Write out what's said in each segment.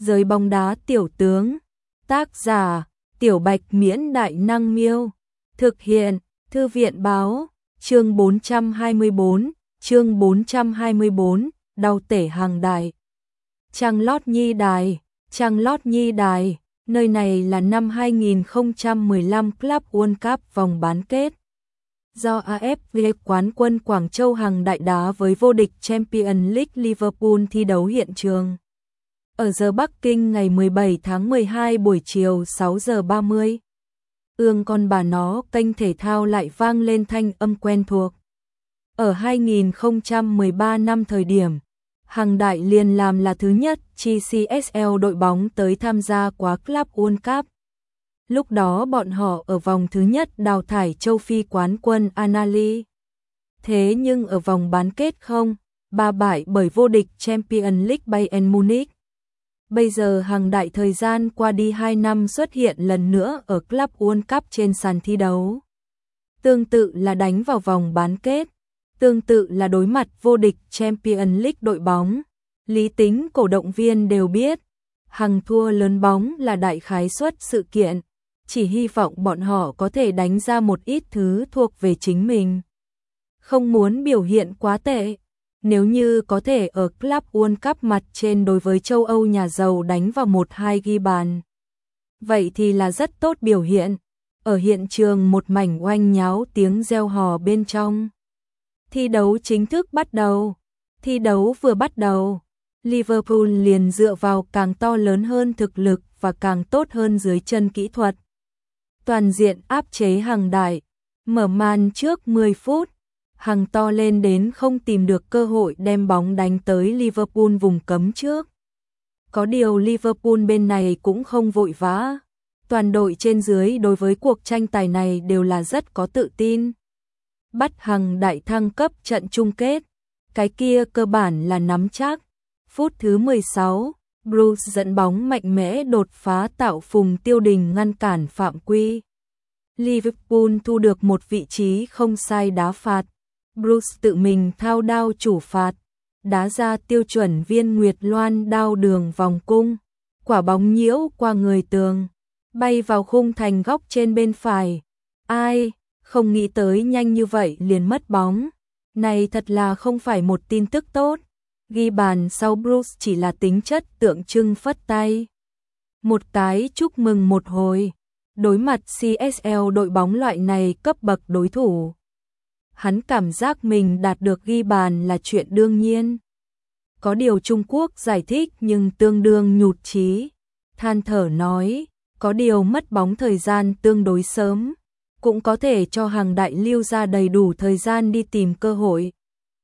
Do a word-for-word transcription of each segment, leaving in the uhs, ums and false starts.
Giới bóng đá tiểu tướng. Tác giả: Tiểu Bạch Miễn Đại Năng Miêu. Thực hiện: Thư viện Báo. Chương bốn trăm hai mươi bốn, chương bốn trăm hai mươi bốn, đau tể hàng đại. Trang Lót Nhi Đài, Trang Lót Nhi Đài, nơi này là năm hai nghìn không trăm mười lăm Club World Cup vòng bán kết. Do a ép vê quán quân Quảng Châu hàng đại đá với vô địch Champions League Liverpool thi đấu hiện trường. Ở giờ Bắc Kinh ngày mười bảy tháng mười hai buổi chiều sáu giờ ba mươi. Ương con bà nó, kênh thể thao lại vang lên thanh âm quen thuộc. Ở hai nghìn không trăm mười ba năm thời điểm, hàng đại liền làm là thứ nhất chi xê ét lờ đội bóng tới tham gia quá Club World Cup. Lúc đó bọn họ ở vòng thứ nhất đào thải châu Phi quán quân Al-Ahly. Thế nhưng ở vòng bán kết không, ba bại bởi vô địch Champions League Bayern Munich. Bây giờ hàng đại thời gian qua đi hai năm xuất hiện lần nữa ở Club World Cup trên sàn thi đấu. Tương tự là đánh vào vòng bán kết, tương tự là đối mặt vô địch Champions League đội bóng. Lý tính cổ động viên đều biết, hàng thua lớn bóng là đại khái suất sự kiện, chỉ hy vọng bọn họ có thể đánh ra một ít thứ thuộc về chính mình. Không muốn biểu hiện quá tệ. Nếu như có thể ở Club World Cup mặt trên đối với châu Âu nhà giàu đánh vào một hai ghi bàn, vậy thì là rất tốt biểu hiện. Ở hiện trường một mảnh oanh nháo tiếng reo hò bên trong. Thi đấu chính thức bắt đầu. Thi đấu vừa bắt đầu, Liverpool liền dựa vào càng to lớn hơn thực lực và càng tốt hơn dưới chân kỹ thuật. Toàn diện áp chế hàng đại. Mở màn trước mười phút. Hàng to lên đến không tìm được cơ hội đem bóng đánh tới Liverpool vùng cấm trước. Có điều Liverpool bên này cũng không vội vã. Toàn đội trên dưới đối với cuộc tranh tài này đều là rất có tự tin. Bắt hàng đại thăng cấp trận chung kết. Cái kia cơ bản là nắm chắc. Phút thứ mười sáu, Bruce dẫn bóng mạnh mẽ đột phá tạo Phùng Tiêu Đình ngăn cản phạm quy. Liverpool thu được một vị trí không sai đá phạt. Bruce tự mình thao đao chủ phạt, đá ra tiêu chuẩn viên Nguyệt Loan đao đường vòng cung. Quả bóng nhiễu qua người tường, bay vào khung thành góc trên bên phải. Ai, không nghĩ tới nhanh như vậy liền mất bóng. Này thật là không phải một tin tức tốt. Ghi bàn sau Bruce chỉ là tính chất tượng trưng phất tay. Một cái chúc mừng một hồi. Đối mặt xê ét lờ đội bóng loại này cấp bậc đối thủ, hắn cảm giác mình đạt được ghi bàn là chuyện đương nhiên. Có điều Trung Quốc giải thích nhưng tương đương nhụt chí. Than thở nói, có điều mất bóng thời gian tương đối sớm, cũng có thể cho hàng đại lưu ra đầy đủ thời gian đi tìm cơ hội.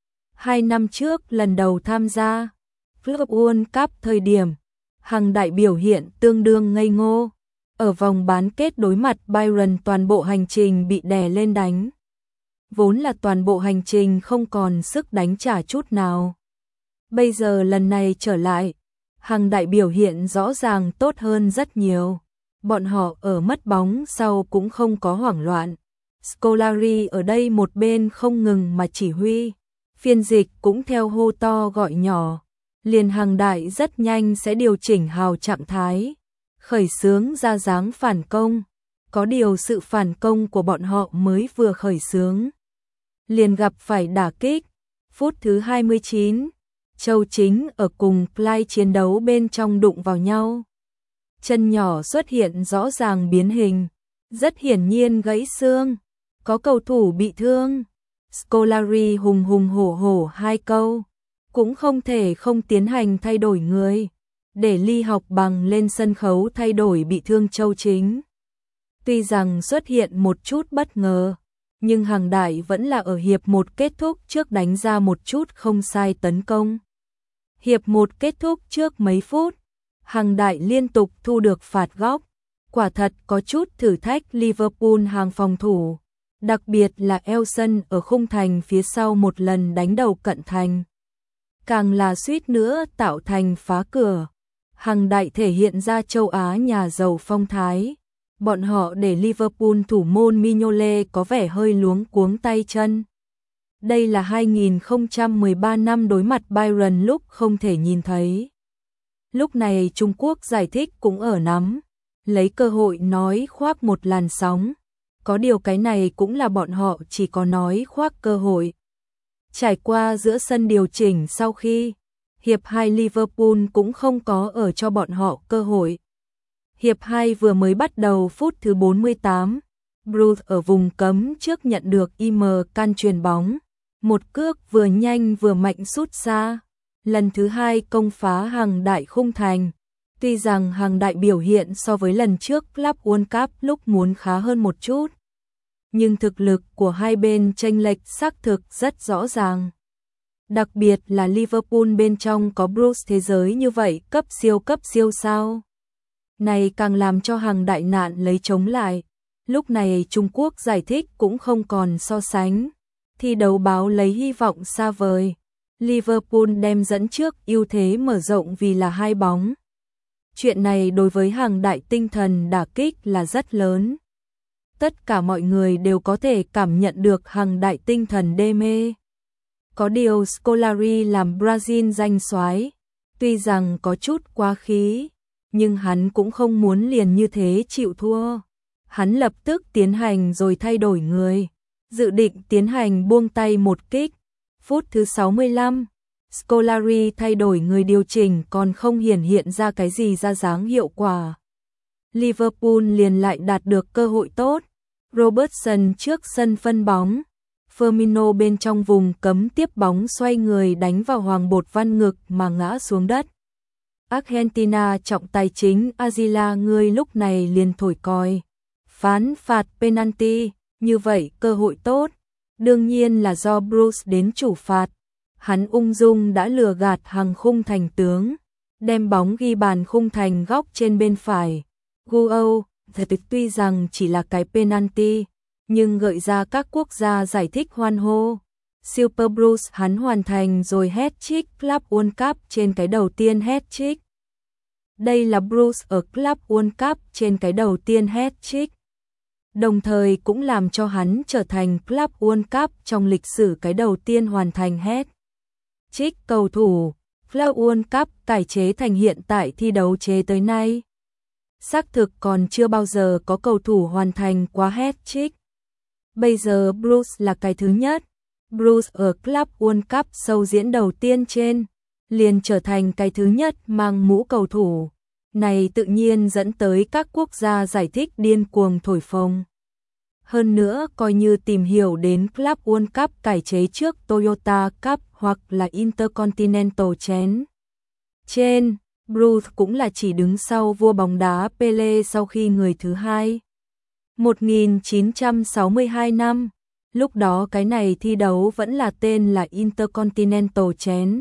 Hai năm trước lần đầu tham gia Club World Cup thời điểm, hàng đại biểu hiện tương đương ngây ngô. Ở vòng bán kết đối mặt Bayern toàn bộ hành trình bị đè lên đánh. Vốn là toàn bộ hành trình không còn sức đánh trả chút nào. Bây giờ lần này trở lại, hàng đại biểu hiện rõ ràng tốt hơn rất nhiều. Bọn họ ở mất bóng sau cũng không có hoảng loạn. Scolari ở đây một bên không ngừng mà chỉ huy. Phiên dịch cũng theo hô to gọi nhỏ. Liền hàng đại rất nhanh sẽ điều chỉnh hào trạng thái, khởi xướng ra dáng phản công. Có điều sự phản công của bọn họ mới vừa khởi xướng, liền gặp phải đả kích. Phút thứ hai mươi chín, Châu Chính ở cùng Play chiến đấu bên trong đụng vào nhau. Chân nhỏ xuất hiện rõ ràng biến hình, rất hiển nhiên gãy xương. Có cầu thủ bị thương. Scolari hùng hùng hổ hổ hai câu, cũng không thể không tiến hành thay đổi người, để Ly Học Bằng lên sân khấu thay đổi bị thương Châu Chính. Tuy rằng xuất hiện một chút bất ngờ, nhưng hàng đại vẫn là ở hiệp một kết thúc trước đánh ra một chút không sai tấn công. Hiệp một kết thúc trước mấy phút, hàng đại liên tục thu được phạt góc, quả thật có chút thử thách Liverpool hàng phòng thủ, đặc biệt là Elson ở khung thành phía sau một lần đánh đầu cận thành. Càng là suýt nữa tạo thành phá cửa. Hàng đại thể hiện ra châu Á nhà giàu phong thái. Bọn họ để Liverpool thủ môn Mignolet có vẻ hơi luống cuống tay chân. Đây là hai nghìn không trăm mười ba năm đối mặt Bayern lúc không thể nhìn thấy. Lúc này Trung Quốc giải thích cũng ở nắm lấy cơ hội nói khoác một làn sóng. Có điều cái này cũng là bọn họ chỉ có nói khoác cơ hội. Trải qua giữa sân điều chỉnh sau khi hiệp hai Liverpool cũng không có ở cho bọn họ cơ hội. Hiệp hai vừa mới bắt đầu phút thứ bốn mươi tám, Bruce ở vùng cấm trước nhận được i em can chuyền bóng. Một cước vừa nhanh vừa mạnh sút xa. Lần thứ hai công phá hàng đại khung thành. Tuy rằng hàng đại biểu hiện so với lần trước Club World Cup lúc muốn khá hơn một chút. Nhưng thực lực của hai bên chênh lệch xác thực rất rõ ràng. Đặc biệt là Liverpool bên trong có Bruce thế giới như vậy cấp siêu cấp siêu sao. Này càng làm cho hàng đại nạn lấy chống lại. Lúc này Trung Quốc giải thích cũng không còn so sánh. Thi đấu báo lấy hy vọng xa vời. Liverpool đem dẫn trước ưu thế mở rộng vì là hai bóng. Chuyện này đối với hàng đại tinh thần đả kích là rất lớn. Tất cả mọi người đều có thể cảm nhận được hàng đại tinh thần đê mê. Có điều Scolari làm Brazil danh soái, tuy rằng có chút quá khí, nhưng hắn cũng không muốn liền như thế chịu thua. Hắn lập tức tiến hành rồi thay đổi người, dự định tiến hành buông tay một kích. Phút thứ sáu mươi lăm, Scolari thay đổi người điều chỉnh còn không hiển hiện ra cái gì ra dáng hiệu quả. Liverpool liền lại đạt được cơ hội tốt. Robertson trước sân phân bóng. Firmino bên trong vùng cấm tiếp bóng xoay người đánh vào Hoàng Bột Văn ngực mà ngã xuống đất. Argentina trọng tài chính Azila người lúc này liền thổi còi. Phán phạt penalty, như vậy cơ hội tốt. Đương nhiên là do Bruce đến chủ phạt. Hắn ung dung đã lừa gạt hàng khung thành tướng. Đem bóng ghi bàn khung thành góc trên bên phải. Guo, thật tuy rằng chỉ là cái penalty, nhưng gợi ra các quốc gia giải thích hoan hô. Super Bruce hắn hoàn thành rồi hat-trick Club World Cup trên cái đầu tiên hat-trick. Đây là Bruce ở Club World Cup trên cái đầu tiên hat-trick. Đồng thời cũng làm cho hắn trở thành Club World Cup trong lịch sử cái đầu tiên hoàn thành hat-trick cầu thủ. Club World Cup cải chế thành hiện tại thi đấu chế tới nay. Xác thực còn chưa bao giờ có cầu thủ hoàn thành quá hat-trick. Bây giờ Bruce là cái thứ nhất. Bruce ở Club World Cup sâu diễn đầu tiên trên, liền trở thành cái thứ nhất mang mũ cầu thủ. Này tự nhiên dẫn tới các quốc gia giải thích điên cuồng thổi phồng. Hơn nữa coi như tìm hiểu đến Club World Cup cải chế trước Toyota Cup hoặc là Intercontinental chén. Trên, Bruce cũng là chỉ đứng sau vua bóng đá Pele sau khi người thứ hai. một nghìn chín trăm sáu mươi hai năm, lúc đó cái này thi đấu vẫn là tên là Intercontinental chén.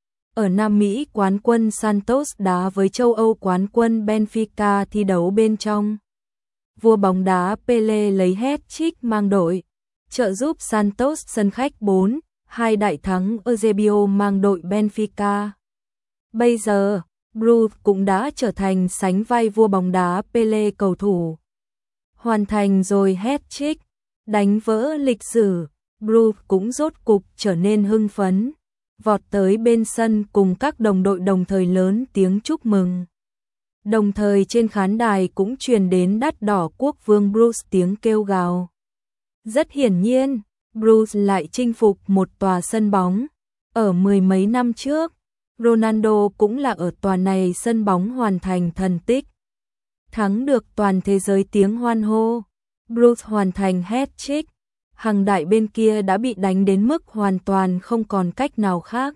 Ở Nam Mỹ quán quân Santos đá với châu Âu quán quân Benfica thi đấu bên trong. Vua bóng đá Pele lấy hat-trick mang đội, trợ giúp Santos sân khách bốn hai đại thắng Eusebio mang đội Benfica. Bây giờ, Bruce cũng đã trở thành sánh vai vua bóng đá Pele cầu thủ. Hoàn thành rồi hat-trick, đánh vỡ lịch sử, Bruce cũng rốt cục trở nên hưng phấn, vọt tới bên sân cùng các đồng đội đồng thời lớn tiếng chúc mừng. Đồng thời trên khán đài cũng truyền đến đắt đỏ quốc vương Bruce tiếng kêu gào. Rất hiển nhiên, Bruce lại chinh phục một tòa sân bóng. Ở mười mấy năm trước, Ronaldo cũng là ở tòa này sân bóng hoàn thành thần tích. Thắng được toàn thế giới tiếng hoan hô. Bruce hoàn thành hat-trick. Hàng đại bên kia đã bị đánh đến mức hoàn toàn không còn cách nào khác.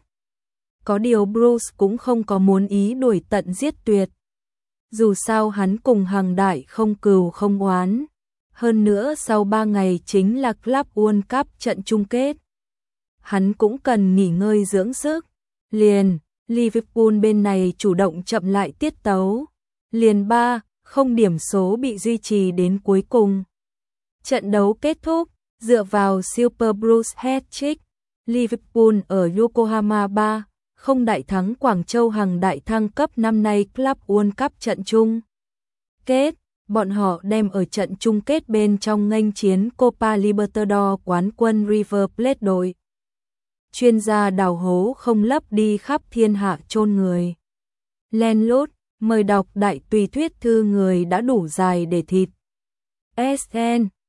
Có điều Bruce cũng không có muốn ý đuổi tận giết tuyệt. Dù sao hắn cùng hàng đại không cừu không oán. Hơn nữa sau ba ngày chính là Club World Cup trận chung kết. Hắn cũng cần nghỉ ngơi dưỡng sức. Liền, Liverpool bên này chủ động chậm lại tiết tấu. Liền ba không điểm số bị duy trì đến cuối cùng. Trận đấu kết thúc, dựa vào Super Bruce hat-trick, Liverpool ở Yokohama ba không đại thắng Quảng Châu hàng đại thăng cấp năm nay Club World Cup trận chung kết. Bọn họ đem ở trận chung kết bên trong nghênh chiến Copa Libertadores quán quân River Plate đội. Chuyên gia đào hố không lấp đi khắp thiên hạ chôn người. Len lút, mời đọc đại tùy thuyết thư người đã đủ dài để thịt. ét en